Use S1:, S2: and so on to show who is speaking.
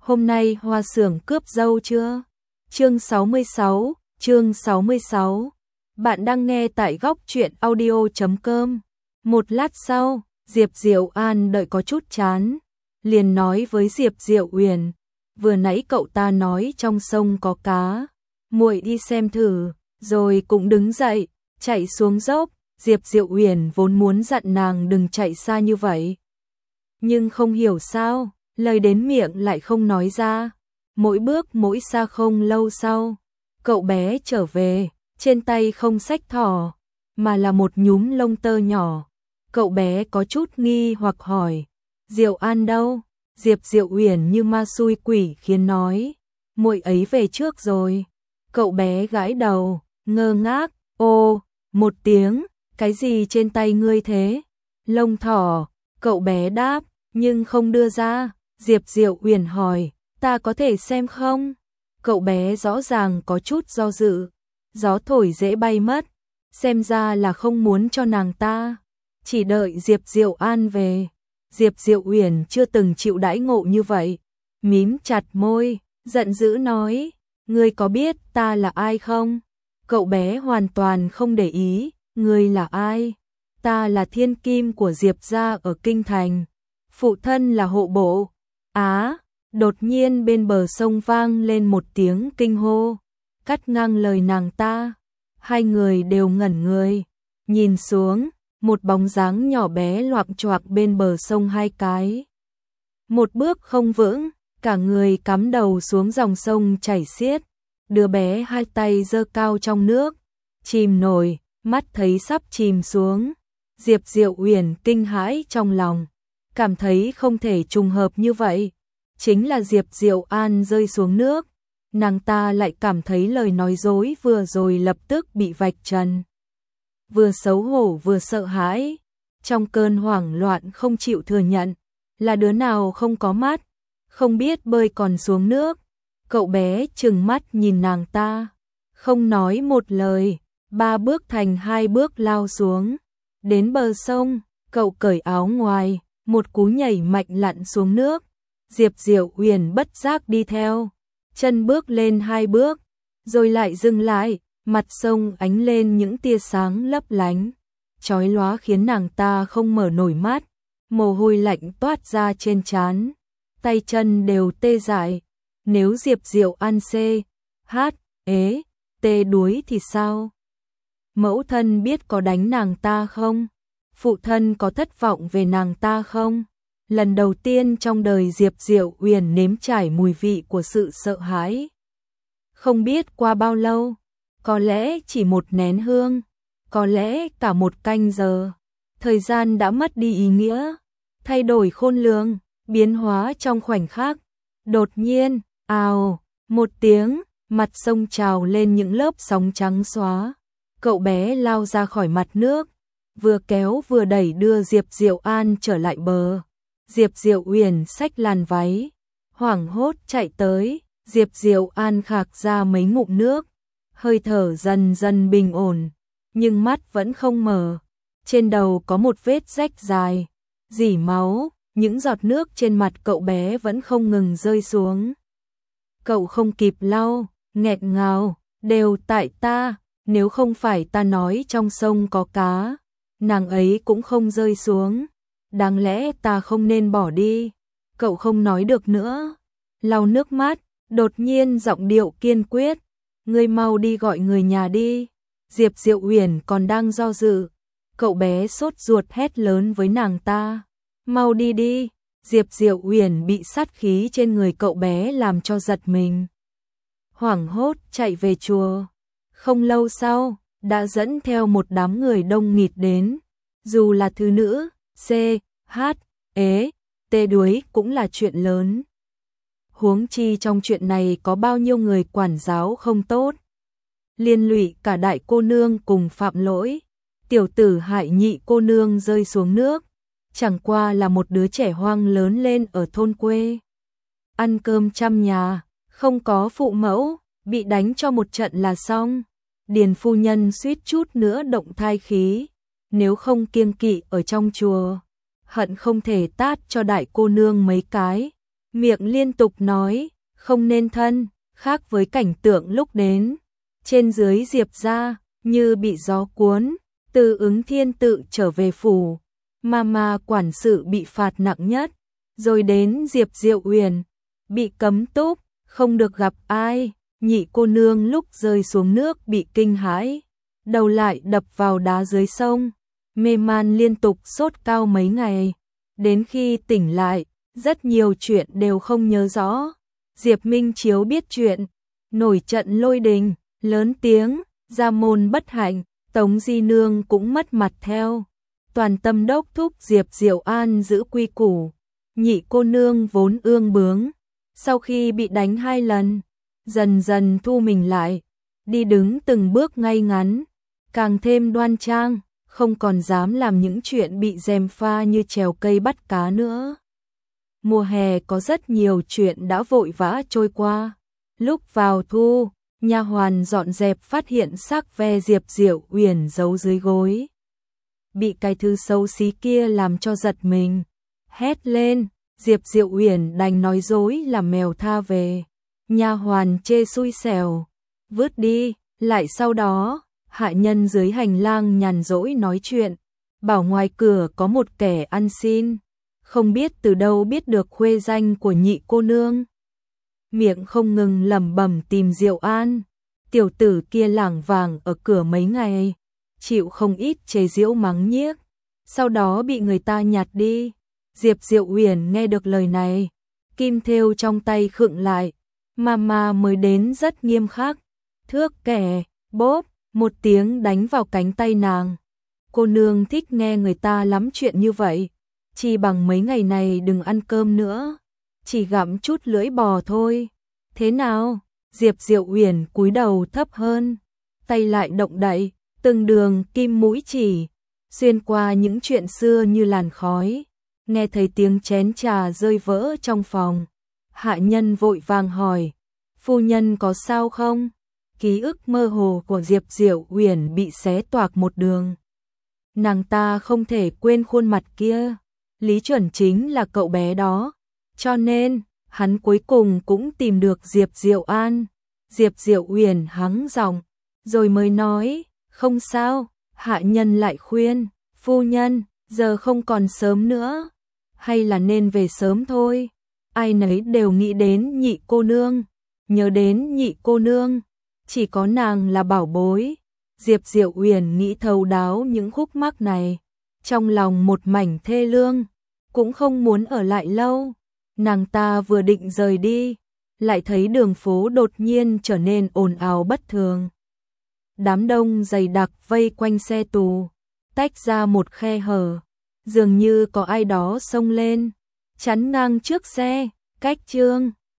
S1: hôm nay Hoa Xưởng cướp dâu chưa? Chương 66, chương 66. Bạn đang nghe tại góc truyện audio.com. Một lát sau, Diệp Diệu An đợi có chút chán, liền nói với Diệp Diệu Uyển, vừa nãy cậu ta nói trong sông có cá, muội đi xem thử, rồi cũng đứng dậy, chạy xuống dốc. Diệp Diệu Uyển vốn muốn dặn nàng đừng chạy xa như vậy, nhưng không hiểu sao, lời đến miệng lại không nói ra. Mỗi bước mỗi xa, không lâu sau, cậu bé trở về, trên tay không xách thỏ, mà là một nhúm lông tơ nhỏ. Cậu bé có chút nghi hoặc hỏi, Diệu An đâu? Diệp Diệu Uyển như ma xui quỷ khiến nói, muội ấy về trước rồi. Cậu bé gãi đầu, ngơ ngác, ô, một tiếng, cái gì trên tay ngươi thế? Lông thỏ, cậu bé đáp, nhưng không đưa ra. Diệp Diệu Uyển hỏi, ta có thể xem không? Cậu bé rõ ràng có chút do dự, gió thổi dễ bay mất, xem ra là không muốn cho nàng ta, chỉ đợi Diệp Diệu An về. Diệp Diệu Uyển chưa từng chịu đãi ngộ như vậy, mím chặt môi, giận dữ nói, ngươi có biết ta là ai không? Cậu bé hoàn toàn không để ý, ngươi là ai? Ta là thiên kim của Diệp gia ở Kinh Thành, phụ thân là hộ bộ. Á, đột nhiên bên bờ sông vang lên một tiếng kinh hô, cắt ngang lời nàng ta. Hai người đều ngẩn người, nhìn xuống, một bóng dáng nhỏ bé loạng choạng bên bờ sông hai cái. Một bước không vững, cả người cắm đầu xuống dòng sông chảy xiết. Đứa bé hai tay giơ cao trong nước, chìm nổi, mắt thấy sắp chìm xuống. Diệp Diệu Uyển kinh hãi trong lòng, cảm thấy không thể trùng hợp như vậy. Chính là Diệp Diệu An rơi xuống nước, nàng ta lại cảm thấy lời nói dối vừa rồi lập tức bị vạch trần. Vừa xấu hổ vừa sợ hãi, trong cơn hoảng loạn không chịu thừa nhận, là đứa nào không có mắt, không biết bơi còn xuống nước. Cậu bé trừng mắt nhìn nàng ta, không nói một lời, 3 bước thành 2 bước lao xuống. Đến bờ sông, cậu cởi áo ngoài, một cú nhảy mạnh lặn xuống nước. Diệp Diệu Uyển bất giác đi theo, chân bước lên 2 bước, rồi lại dừng lại, mặt sông ánh lên những tia sáng lấp lánh, chói lóa khiến nàng ta không mở nổi mắt, mồ hôi lạnh toát ra trên trán, tay chân đều tê dại. Nếu Diệp Diệu An tê đuối thì sao? Mẫu thân biết có đánh nàng ta không? Phụ thân có thất vọng về nàng ta không? Lần đầu tiên trong đời Diệp Diệu Uyển nếm trải mùi vị của sự sợ hãi. Không biết qua bao lâu, có lẽ chỉ một nén hương, có lẽ cả một canh giờ, thời gian đã mất đi ý nghĩa, thay đổi khôn lường, biến hóa trong khoảnh khắc. Đột nhiên, ào, một tiếng, mặt sông trào lên những lớp sóng trắng xóa. Cậu bé lao ra khỏi mặt nước, vừa kéo vừa đẩy đưa Diệp Diệu An trở lại bờ. Diệp Diệu Uyển xách làn váy, hoảng hốt chạy tới. Diệp Diệu An khạc ra mấy ngụm nước, hơi thở dần dần bình ổn, nhưng mắt vẫn không mở. Trên đầu có một vết rách dài, rỉ máu, những giọt nước trên mặt cậu bé vẫn không ngừng rơi xuống. Cậu không kịp lau, nghẹn ngào, đều tại ta, nếu không phải ta nói trong sông có cá, nàng ấy cũng không rơi xuống. Đáng lẽ ta không nên bỏ đi. Cậu không nói được nữa, lau nước mắt, đột nhiên giọng điệu kiên quyết, ngươi mau đi gọi người nhà đi. Diệp Diệu Uyển còn đang do dự, cậu bé sốt ruột hét lớn với nàng ta, mau đi đi. Diệp Diệu Uyển bị sát khí trên người cậu bé làm cho giật mình, hoảng hốt chạy về chùa. Không lâu sau, đã dẫn theo một đám người đông nghịt đến, dù là thứ nữ, tê đuối cũng là chuyện lớn. Huống chi trong chuyện này có bao nhiêu người quản giáo không tốt, liên lụy cả đại cô nương cùng phạm lỗi. Tiểu tử hại nhị cô nương rơi xuống nước, chẳng qua là một đứa trẻ hoang lớn lên ở thôn quê, ăn cơm trăm nhà, không có phụ mẫu, bị đánh cho một trận là xong. Điền phu nhân suýt chút nữa động thai khí, nếu không kiêng kỵ ở trong chùa, hận không thể tát cho đại cô nương mấy cái. miệng liên tục nói, không nên thân, khác với cảnh tượng lúc đến. Trên dưới Diệp gia, như bị gió cuốn, từ Ứng Thiên tự trở về phủ. Mà quản sự bị phạt nặng nhất, rồi đến Diệp Diệu Uyển, bị cấm túc, không được gặp ai. Nhị cô nương lúc rơi xuống nước bị kinh hãi, đầu lại đập vào đá dưới sông, mê man liên tục sốt cao mấy ngày. Đến khi tỉnh lại, rất nhiều chuyện đều không nhớ rõ. Diệp Minh Chiếu biết chuyện, nổi trận lôi đình, lớn tiếng, gia môn bất hạnh, Tống Di Nương cũng mất mặt theo. Toàn tâm đốc thúc Diệp Diệu An giữ quy củ. Nhị cô nương vốn ương bướng, sau khi bị đánh 2 lần, dần dần thu mình lại, đi đứng từng bước ngay ngắn, càng thêm đoan trang, không còn dám làm những chuyện bị gièm pha như trèo cây bắt cá nữa. Mùa hè có rất nhiều chuyện đã vội vã trôi qua. Lúc vào thu, nha hoàn dọn dẹp phát hiện xác ve Diệp Diệu Uyển giấu dưới gối. Bị cái thứ xấu xí kia làm cho giật mình, hét lên, Diệp Diệu Uyển đành nói dối là mèo tha về. Nha hoàn chê xui xẻo, vứt đi. Lại sau đó, hạ nhân dưới hành lang nhàn rỗi nói chuyện, bảo ngoài cửa có một kẻ ăn xin, không biết từ đâu biết được khuê danh của nhị cô nương. Miệng không ngừng lẩm bẩm tìm Diệu An, tiểu tử kia lảng vảng ở cửa mấy ngày, chịu không ít chế giễu mắng nhiếc, sau đó bị người ta nhặt đi. Diệp Diệu Uyển nghe được lời này, kim thêu trong tay khựng lại, mà mới đến rất nghiêm khắc, thước kẻ, bốp, một tiếng đánh vào cánh tay nàng. Cô nương thích nghe người ta lắm chuyện như vậy, chỉ bằng mấy ngày này đừng ăn cơm nữa, chỉ gặm chút lưỡi bò thôi. Thế nào? Diệp Diệu Uyển cúi đầu thấp hơn, tay lại động đậy, từng đường kim mũi chỉ, xuyên qua những chuyện xưa như làn khói. Nghe thấy tiếng chén trà rơi vỡ trong phòng, hạ nhân vội vàng hỏi, phu nhân có sao không? Ký ức mơ hồ của Diệp Diệu Uyển bị xé toạc một đường. Nàng ta không thể quên khuôn mặt kia, Lý Chuẩn chính là cậu bé đó, cho nên hắn cuối cùng cũng tìm được Diệp Diệu An. Diệp Diệu Uyển hắng giọng, rồi mới nói, không sao. Hạ nhân lại khuyên, phu nhân, giờ không còn sớm nữa, hay là nên về sớm thôi. Ai nấy đều nghĩ đến nhị cô nương, nhớ đến nhị cô nương, chỉ có nàng là bảo bối. Diệp Diệu Uyển nghĩ thấu đáo những khúc mắc này, trong lòng một mảnh thê lương, cũng không muốn ở lại lâu. Nàng ta vừa định rời đi, lại thấy đường phố đột nhiên trở nên ồn ào bất thường. Đám đông dày đặc vây quanh xe tù, tách ra một khe hở, dường như có ai đó xông lên, chắn ngang trước xe. Cách Chương